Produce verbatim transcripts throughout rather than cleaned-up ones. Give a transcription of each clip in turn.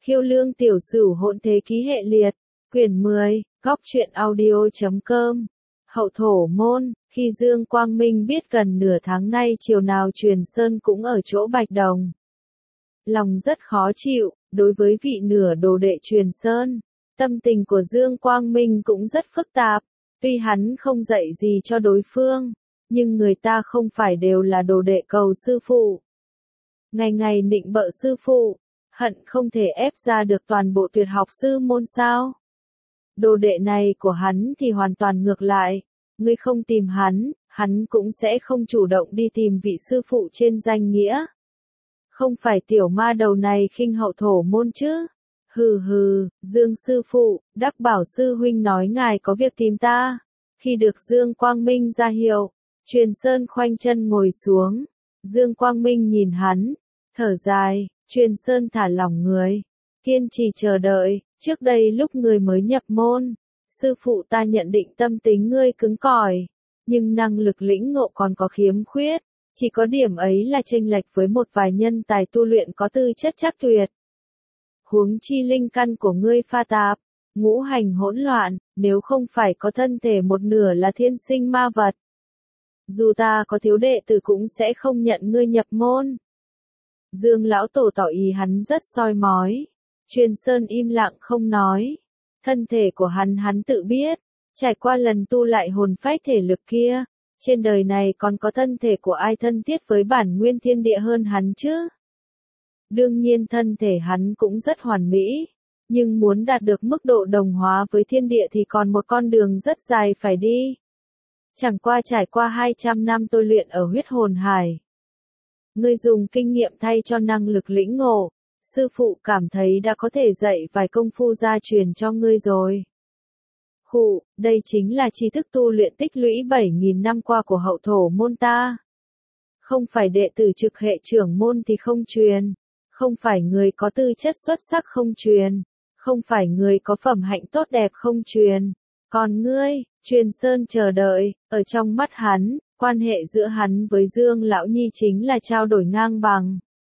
Khiêu lương tiểu sửu hỗn thế ký hệ liệt, quyển mười, góc truyện audio chấm com. Hậu thổ môn, khi Dương Quang Minh biết gần nửa tháng nay chiều nào Truyền Sơn cũng ở chỗ Bạch Đồng. Lòng rất khó chịu, đối với vị nửa đồ đệ Truyền Sơn, tâm tình của Dương Quang Minh cũng rất phức tạp, tuy hắn không dạy gì cho đối phương, nhưng người ta không phải đều là đồ đệ cầu sư phụ. Ngày ngày nịnh bợ sư phụ, hận không thể ép ra được toàn bộ tuyệt học sư môn sao. Đồ đệ này của hắn thì hoàn toàn ngược lại, ngươi không tìm hắn, hắn cũng sẽ không chủ động đi tìm vị sư phụ trên danh nghĩa. Không phải tiểu ma đầu này khinh hậu thổ môn chứ? Hừ hừ, Dương sư phụ, Đắc Bảo sư huynh nói ngài có việc tìm ta. Khi được Dương Quang Minh ra hiệu, Truyền Sơn khoanh chân ngồi xuống. Dương Quang Minh nhìn hắn, thở dài, Truyền Sơn thả lỏng người, kiên trì chờ đợi. Trước đây lúc người mới nhập môn, sư phụ ta nhận định tâm tính ngươi cứng cỏi, nhưng năng lực lĩnh ngộ còn có khiếm khuyết, chỉ có điểm ấy là chênh lệch với một vài nhân tài tu luyện có tư chất chắc tuyệt. Huống chi linh căn của ngươi pha tạp, ngũ hành hỗn loạn, nếu không phải có thân thể một nửa là thiên sinh ma vật, dù ta có thiếu đệ tử cũng sẽ không nhận ngươi nhập môn. Dương lão tổ tỏ ý hắn rất soi mói. Truyền Sơn im lặng không nói. Thân thể của hắn hắn tự biết, trải qua lần tu lại hồn phách thể lực kia, trên đời này còn có thân thể của ai thân thiết với bản nguyên thiên địa hơn hắn chứ? Đương nhiên thân thể hắn cũng rất hoàn mỹ, nhưng muốn đạt được mức độ đồng hóa với thiên địa thì còn một con đường rất dài phải đi. Chẳng qua trải qua hai trăm năm tôi luyện ở huyết hồn hải. Ngươi dùng kinh nghiệm thay cho năng lực lĩnh ngộ. Sư phụ cảm thấy đã có thể dạy vài công phu gia truyền cho ngươi rồi. Khụ, đây chính là tri thức tu luyện tích lũy bảy nghìn năm qua của hậu thổ môn ta. Không phải đệ tử trực hệ trưởng môn thì không truyền, không phải người có tư chất xuất sắc không truyền, không phải người có phẩm hạnh tốt đẹp không truyền. Còn ngươi, Truyền Sơn chờ đợi, ở trong mắt hắn, quan hệ giữa hắn với Dương Lão Nhi chính là trao đổi ngang bằng.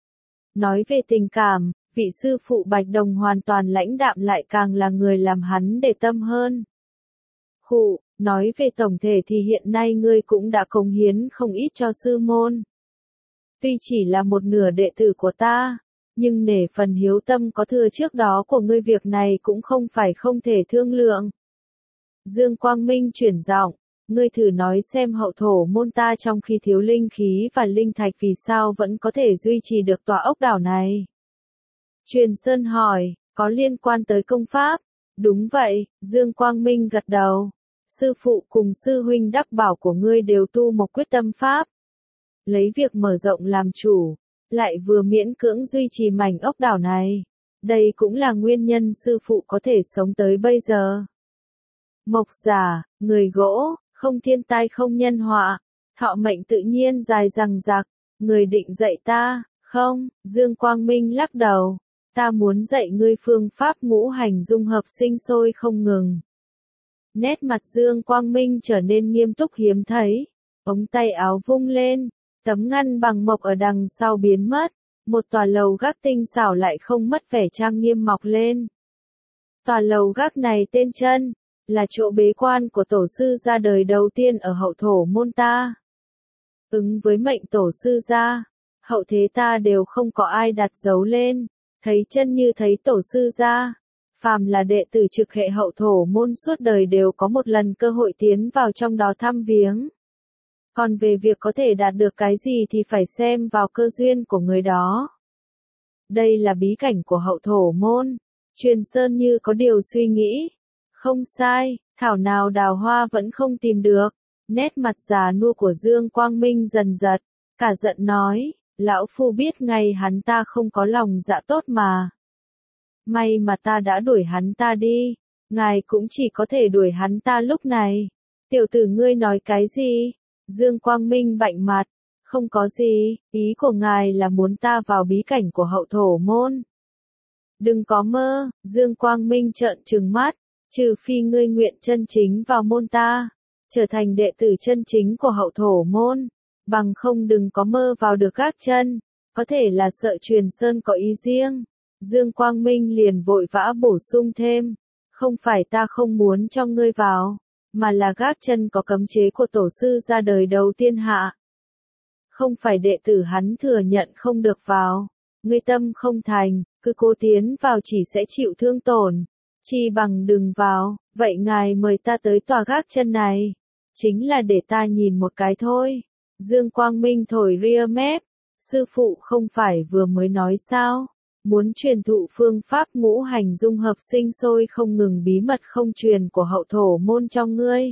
Nói về tình cảm, vị sư phụ Bạch Đồng hoàn toàn lãnh đạm lại càng là người làm hắn để tâm hơn. Khụ, nói về tổng thể thì hiện nay ngươi cũng đã cống hiến không ít cho sư môn. Tuy chỉ là một nửa đệ tử của ta, nhưng nể phần hiếu tâm có thừa trước đó của ngươi việc này cũng không phải không thể thương lượng. Dương Quang Minh chuyển giọng. Ngươi thử nói xem hậu thổ môn ta trong khi thiếu linh khí và linh thạch vì sao vẫn có thể duy trì được tòa ốc đảo này. Truyền Sơn hỏi, có liên quan tới công pháp? Đúng vậy, Dương Quang Minh gật đầu. Sư phụ cùng sư huynh Đắc Bảo của ngươi đều tu một quyết tâm pháp. Lấy việc mở rộng làm chủ, lại vừa miễn cưỡng duy trì mảnh ốc đảo này. Đây cũng là nguyên nhân sư phụ có thể sống tới bây giờ. Mộc giả, người gỗ, không thiên tai không nhân họa, thọ mệnh tự nhiên dài dằng dặc, người định dạy ta, không? Dương Quang Minh lắc đầu, ta muốn dạy ngươi phương pháp ngũ hành dung hợp sinh sôi không ngừng. Nét mặt Dương Quang Minh trở nên nghiêm túc hiếm thấy, ống tay áo vung lên, tấm ngăn bằng mộc ở đằng sau biến mất, một tòa lầu gác tinh xảo lại không mất vẻ trang nghiêm mọc lên. Tòa lầu gác này tên Chân, là chỗ bế quan của tổ sư gia đời đầu tiên ở hậu thổ môn ta. Ứng với mệnh tổ sư gia, hậu thế ta đều không có ai đặt dấu lên, thấy chân như thấy tổ sư gia. Phàm là đệ tử trực hệ hậu thổ môn suốt đời đều có một lần cơ hội tiến vào trong đó thăm viếng. Còn về việc có thể đạt được cái gì thì phải xem vào cơ duyên của người đó. Đây là bí cảnh của hậu thổ môn. Truyền Sơn như có điều suy nghĩ. Không sai, thảo nào đào hoa vẫn không tìm được. Nét mặt già nua của Dương Quang Minh dần giật, cả giận nói, lão phu biết ngay hắn ta không có lòng dạ tốt mà. May mà ta đã đuổi hắn ta đi, ngài cũng chỉ có thể đuổi hắn ta lúc này. Tiểu tử ngươi nói cái gì? Dương Quang Minh bạnh mặt, không có gì, ý của ngài là muốn ta vào bí cảnh của hậu thổ môn. Đừng có mơ, Dương Quang Minh trợn trừng mắt. Trừ phi ngươi nguyện chân chính vào môn ta, trở thành đệ tử chân chính của hậu thổ môn, bằng không đừng có mơ vào được gác chân, có thể là sợ Truyền Sơn có ý riêng. Dương Quang Minh liền vội vã bổ sung thêm, không phải ta không muốn cho ngươi vào, mà là gác chân có cấm chế của tổ sư ra đời đầu tiên hạ. Không phải đệ tử hắn thừa nhận không được vào, ngươi tâm không thành, cứ cố tiến vào chỉ sẽ chịu thương tổn, chi bằng đừng vào, vậy ngài mời ta tới tòa gác chân này, chính là để ta nhìn một cái thôi. Dương Quang Minh thổi ria mép, sư phụ không phải vừa mới nói sao, muốn truyền thụ phương pháp ngũ hành dung hợp sinh sôi không ngừng bí mật không truyền của hậu thổ môn cho ngươi.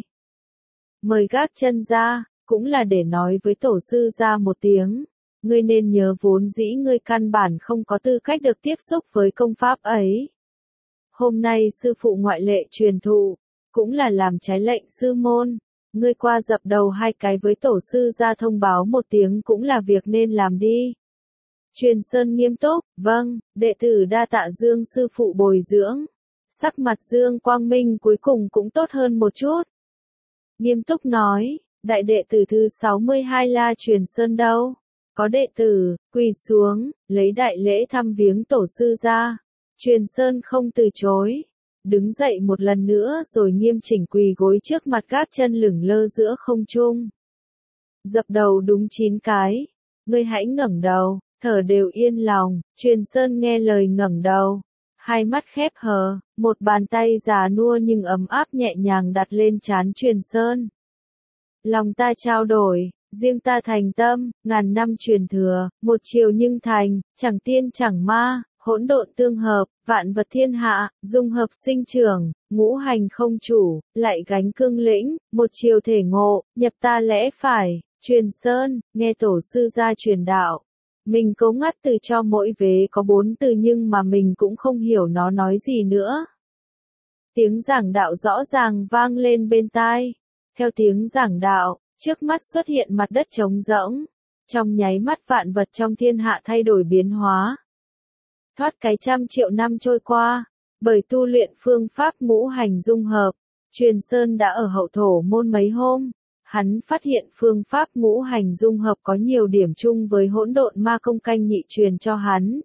Mời gác chân ra, cũng là để nói với tổ sư ra một tiếng, ngươi nên nhớ vốn dĩ ngươi căn bản không có tư cách được tiếp xúc với công pháp ấy. Hôm nay sư phụ ngoại lệ truyền thụ, cũng là làm trái lệnh sư môn, ngươi qua dập đầu hai cái với tổ sư ra thông báo một tiếng cũng là việc nên làm đi. Truyền Sơn nghiêm túc, vâng, đệ tử đa tạ Dương sư phụ bồi dưỡng. Sắc mặt Dương Quang Minh cuối cùng cũng tốt hơn một chút. Nghiêm túc nói, đại đệ tử thứ sáu mươi hai La Truyền Sơn đâu? Có đệ tử, quỳ xuống, lấy đại lễ thăm viếng tổ sư ra. Truyền Sơn không từ chối. Đứng dậy một lần nữa rồi nghiêm chỉnh quỳ gối trước mặt gác chân lửng lơ giữa không trung. Dập đầu đúng chín cái. Ngươi hãy ngẩng đầu, thở đều yên lòng. Truyền Sơn nghe lời ngẩng đầu. Hai mắt khép hờ, một bàn tay già nua nhưng ấm áp nhẹ nhàng đặt lên trán Truyền Sơn. Lòng ta trao đổi, riêng ta thành tâm, ngàn năm truyền thừa, một chiều nhưng thành, chẳng tiên chẳng ma, hỗn độn tương hợp, vạn vật thiên hạ, dung hợp sinh trưởng, ngũ hành không chủ, lại gánh cương lĩnh, một chiều thể ngộ, nhập ta lẽ phải. Truyền Sơn, nghe tổ sư gia truyền đạo. Mình cố ngắt từ cho mỗi vế có bốn từ nhưng mà mình cũng không hiểu nó nói gì nữa. Tiếng giảng đạo rõ ràng vang lên bên tai. Theo tiếng giảng đạo, trước mắt xuất hiện mặt đất trống rỗng. Trong nháy mắt vạn vật trong thiên hạ thay đổi biến hóa. Thoát cái trăm triệu năm trôi qua, bởi tu luyện phương pháp ngũ hành dung hợp, Truyền Sơn đã ở hậu thổ môn mấy hôm. Hắn phát hiện phương pháp ngũ hành dung hợp có nhiều điểm chung với hỗn độn ma công canh nhị truyền cho hắn.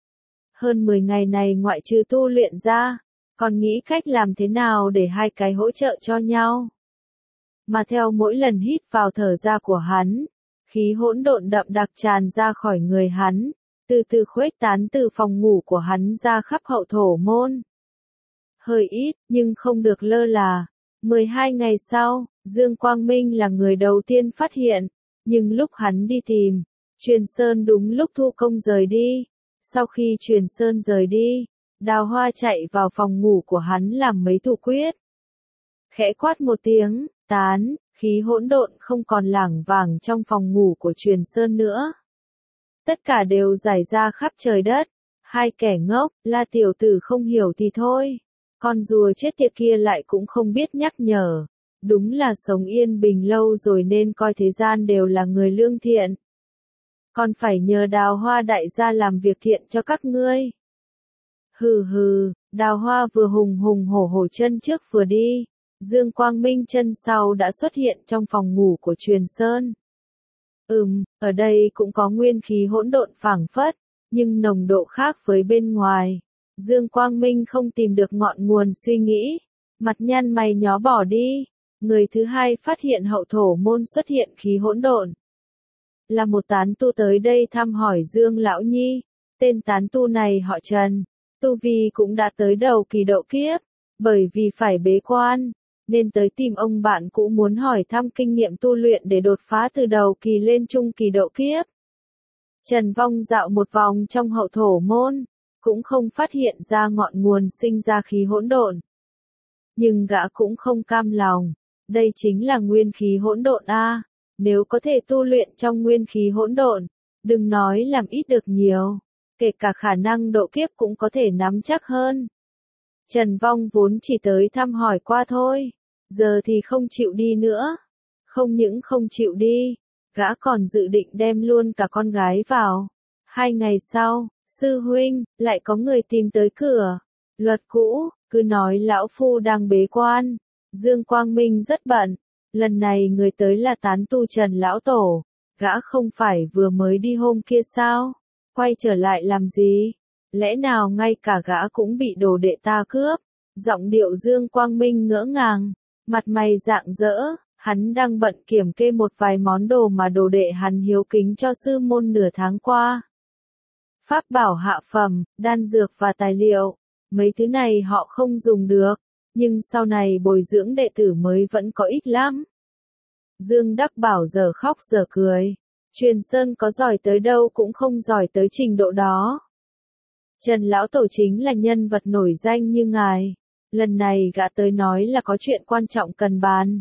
Hơn mười ngày này ngoại trừ tu luyện ra, còn nghĩ cách làm thế nào để hai cái hỗ trợ cho nhau. Mà theo mỗi lần hít vào thở ra của hắn, khí hỗn độn đậm đặc tràn ra khỏi người hắn, từ từ khuếch tán từ phòng ngủ của hắn ra khắp hậu thổ môn. Hơi ít, nhưng không được lơ là. mười hai ngày sau, Dương Quang Minh là người đầu tiên phát hiện, nhưng lúc hắn đi tìm, Truyền Sơn đúng lúc thu công rời đi. Sau khi Truyền Sơn rời đi, Đào Hoa chạy vào phòng ngủ của hắn làm mấy thủ quyết. Khẽ quát một tiếng, tán, khí hỗn độn không còn lảng vảng trong phòng ngủ của Truyền Sơn nữa. Tất cả đều rải ra khắp trời đất. Hai kẻ ngốc, La tiểu tử không hiểu thì thôi. Con rùa chết tiệt kia lại cũng không biết nhắc nhở. Đúng là sống yên bình lâu rồi nên coi thế gian đều là người lương thiện. Còn phải nhờ Đào Hoa đại gia làm việc thiện cho các ngươi. Hừ hừ, Đào Hoa vừa hùng hùng hổ hổ chân trước vừa đi. Dương Quang Minh chân sau đã xuất hiện trong phòng ngủ của Truyền Sơn. Ừm, ở đây cũng có nguyên khí hỗn độn phảng phất, nhưng nồng độ khác với bên ngoài. Dương Quang Minh không tìm được ngọn nguồn suy nghĩ, mặt nhăn mày nhó bỏ đi. Người thứ hai phát hiện hậu thổ môn xuất hiện khí hỗn độn. Là một tán tu tới đây thăm hỏi Dương Lão Nhi, tên tán tu này họ Trần, tu vi cũng đã tới đầu kỳ độ kiếp, bởi vì phải bế quan, nên tới tìm ông bạn cũ muốn hỏi thăm kinh nghiệm tu luyện để đột phá từ đầu kỳ lên trung kỳ độ kiếp. Trần Vong dạo một vòng trong hậu thổ môn, cũng không phát hiện ra ngọn nguồn sinh ra khí hỗn độn. Nhưng gã cũng không cam lòng, đây chính là nguyên khí hỗn độn a, nếu có thể tu luyện trong nguyên khí hỗn độn, đừng nói làm ít được nhiều, kể cả khả năng độ kiếp cũng có thể nắm chắc hơn. Trần Vong vốn chỉ tới thăm hỏi qua thôi, giờ thì không chịu đi nữa. Không những không chịu đi, gã còn dự định đem luôn cả con gái vào. Hai ngày sau, sư huynh, lại có người tìm tới cửa. Luật cũ, cứ nói lão phu đang bế quan. Dương Quang Minh rất bận. Lần này người tới là tán tu Trần Lão Tổ. Gã không phải vừa mới đi hôm kia sao? Quay trở lại làm gì? Lẽ nào ngay cả gã cũng bị đồ đệ ta cướp? Giọng điệu Dương Quang Minh ngỡ ngàng, mặt mày rạng rỡ, hắn đang bận kiểm kê một vài món đồ mà đồ đệ hắn hiếu kính cho sư môn nửa tháng qua. Pháp bảo hạ phẩm, đan dược và tài liệu, mấy thứ này họ không dùng được, nhưng sau này bồi dưỡng đệ tử mới vẫn có ích lắm. Dương Đắc Bảo giờ khóc giờ cười, Truyền Sơn có giỏi tới đâu cũng không giỏi tới trình độ đó. Trần Lão Tổ chính là nhân vật nổi danh như ngài, lần này gã tới nói là có chuyện quan trọng cần bàn.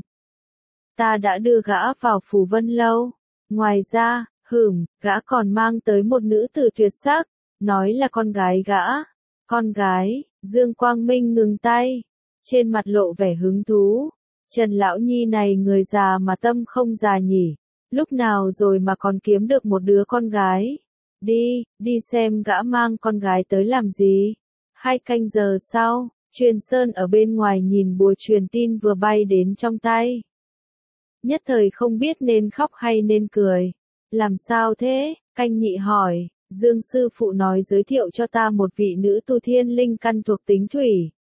Ta đã đưa gã vào Phù Vân Lâu, ngoài ra, hửm, gã còn mang tới một nữ tử tuyệt sắc, nói là con gái gã. Con gái, Dương Quang Minh ngừng tay, trên mặt lộ vẻ hứng thú. Trần Lão Nhi này người già mà tâm không già nhỉ, lúc nào rồi mà còn kiếm được một đứa con gái. Đi, đi xem gã mang con gái tới làm gì. Hai canh giờ sau, Truyền Sơn ở bên ngoài nhìn bùa truyền tin vừa bay đến trong tay. Nhất thời không biết nên khóc hay nên cười. Làm sao thế? Canh nhị hỏi. Dương sư phụ nói giới thiệu cho ta một vị nữ tu thiên linh căn thuộc tính thủy.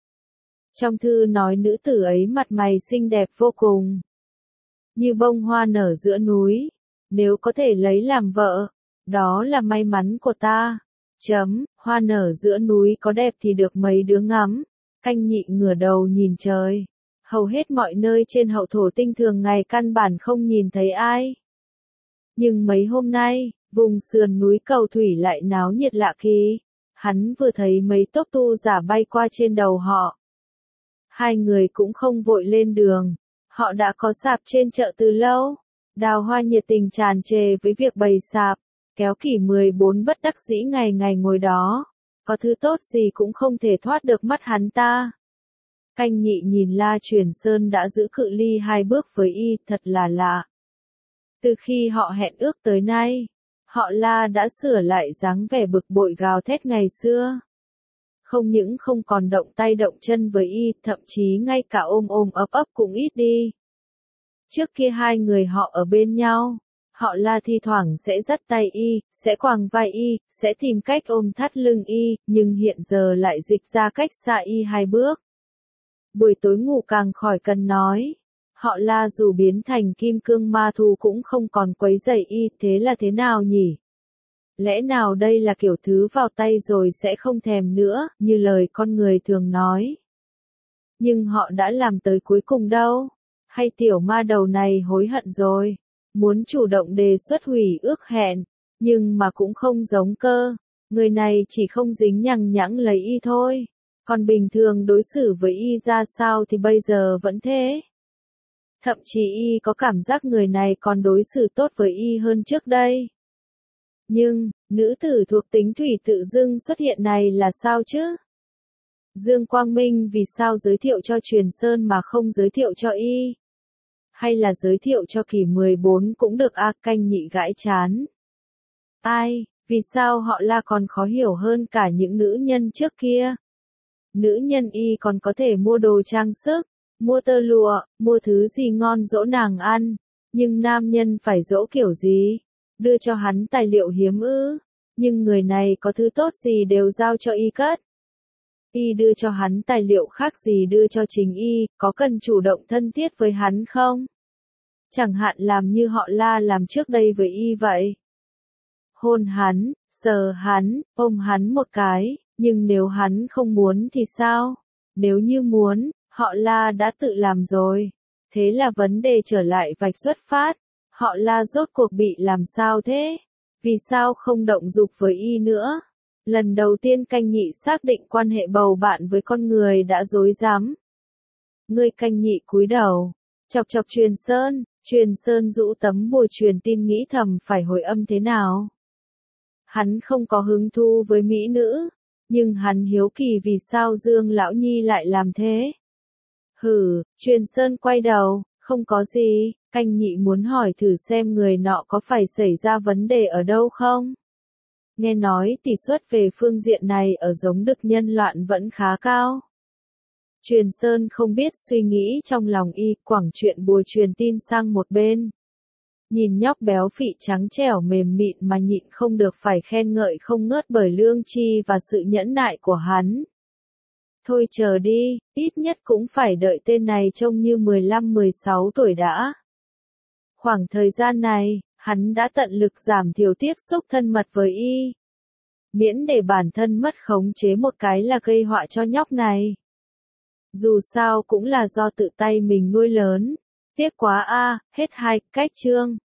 Trong thư nói nữ tử ấy mặt mày xinh đẹp vô cùng, như bông hoa nở giữa núi. Nếu có thể lấy làm vợ, đó là may mắn của ta. Chấm, hoa nở giữa núi có đẹp thì được mấy đứa ngắm. Canh nhị ngửa đầu nhìn trời. Hầu hết mọi nơi trên hậu thổ tinh thường ngày căn bản không nhìn thấy ai. Nhưng mấy hôm nay, vùng sườn núi Cầu Thủy lại náo nhiệt lạ kỳ. Hắn vừa thấy mấy tốc tu giả bay qua trên đầu họ. Hai người cũng không vội lên đường. Họ đã có sạp trên chợ từ lâu. Đào Hoa nhiệt tình tràn trề với việc bày sạp. Kéo Kỷ mười bốn bất đắc dĩ ngày ngày ngồi đó. Có thứ tốt gì cũng không thể thoát được mắt hắn ta. Canh nhị nhìn La Truyền Sơn đã giữ cự ly hai bước với y, thật là lạ. Từ khi họ hẹn ước tới nay, họ La đã sửa lại dáng vẻ bực bội gào thét ngày xưa. Không những không còn động tay động chân với y, thậm chí ngay cả ôm ôm ấp ấp cũng ít đi. Trước kia hai người họ ở bên nhau, họ La thi thoảng sẽ dắt tay y, sẽ quàng vai y, sẽ tìm cách ôm thắt lưng y, nhưng hiện giờ lại dịch ra cách xa y hai bước. Buổi tối ngủ càng khỏi cần nói. Họ La dù biến thành kim cương ma thú cũng không còn quấy rầy y, thế là thế nào nhỉ? Lẽ nào đây là kiểu thứ vào tay rồi sẽ không thèm nữa, như lời con người thường nói. Nhưng họ đã làm tới cuối cùng đâu? Hay tiểu ma đầu này hối hận rồi? Muốn chủ động đề xuất hủy ước hẹn, nhưng mà cũng không giống cơ. Người này chỉ không dính nhằng nhãng lấy y thôi. Còn bình thường đối xử với y ra sao thì bây giờ vẫn thế. Thậm chí y có cảm giác người này còn đối xử tốt với y hơn trước đây. Nhưng, nữ tử thuộc tính thủy tự dưng xuất hiện này là sao chứ? Dương Quang Minh vì sao giới thiệu cho Truyền Sơn mà không giới thiệu cho y? Hay là giới thiệu cho Kỷ mười bốn cũng được a? Canh nhị gãi chán. Ai, vì sao họ La còn khó hiểu hơn cả những nữ nhân trước kia? Nữ nhân y còn có thể mua đồ trang sức, mua tơ lụa, mua thứ gì ngon dỗ nàng ăn. Nhưng nam nhân phải dỗ kiểu gì? Đưa cho hắn tài liệu hiếm ư? Nhưng người này có thứ tốt gì đều giao cho y cất. Y đưa cho hắn tài liệu khác gì đưa cho chính y, có cần chủ động thân thiết với hắn không? Chẳng hạn làm như họ La làm trước đây với y vậy. Hôn hắn, sờ hắn, ôm hắn một cái, nhưng nếu hắn không muốn thì sao? Nếu như muốn, họ La đã tự làm rồi. Thế là vấn đề trở lại vạch xuất phát. Họ La rốt cuộc bị làm sao thế? Vì sao không động dục với y nữa? Lần đầu tiên canh nhị xác định quan hệ bầu bạn với con người đã rối rắm. Người canh nhị cúi đầu, chọc chọc Truyền Sơn, Truyền Sơn rũ tấm bùa truyền tin nghĩ thầm phải hồi âm thế nào. Hắn không có hứng thú với mỹ nữ, nhưng hắn hiếu kỳ vì sao Dương Lão Nhi lại làm thế. Hừ, Truyền Sơn quay đầu, không có gì, canh nhị muốn hỏi thử xem người nọ có phải xảy ra vấn đề ở đâu không. Nghe nói tỷ suất về phương diện này ở giống đực nhân loạn vẫn khá cao. Truyền Sơn không biết suy nghĩ trong lòng y, quẳng chuyện bùa truyền tin sang một bên. Nhìn nhóc béo phị trắng trẻo mềm mịn mà nhịn không được phải khen ngợi không ngớt bởi lương tri và sự nhẫn nại của hắn. Thôi chờ đi, ít nhất cũng phải đợi tên này trông như mười lăm mười sáu tuổi đã. Khoảng thời gian này, hắn đã tận lực giảm thiểu tiếp xúc thân mật với y. Miễn để bản thân mất khống chế một cái là gây họa cho nhóc này. Dù sao cũng là do tự tay mình nuôi lớn. Tiếc quá a, hết hai, cách chương.